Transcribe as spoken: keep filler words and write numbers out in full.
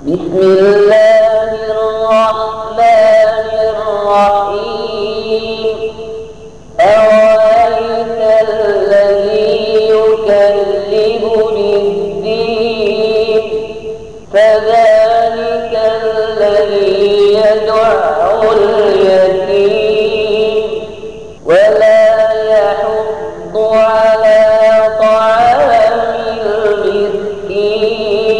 بسم الله الرحمن الرحيم أرأيت الذي يكذب بالدين فذلك الذي يدع اليتيم ولا يحض على طعام المسكين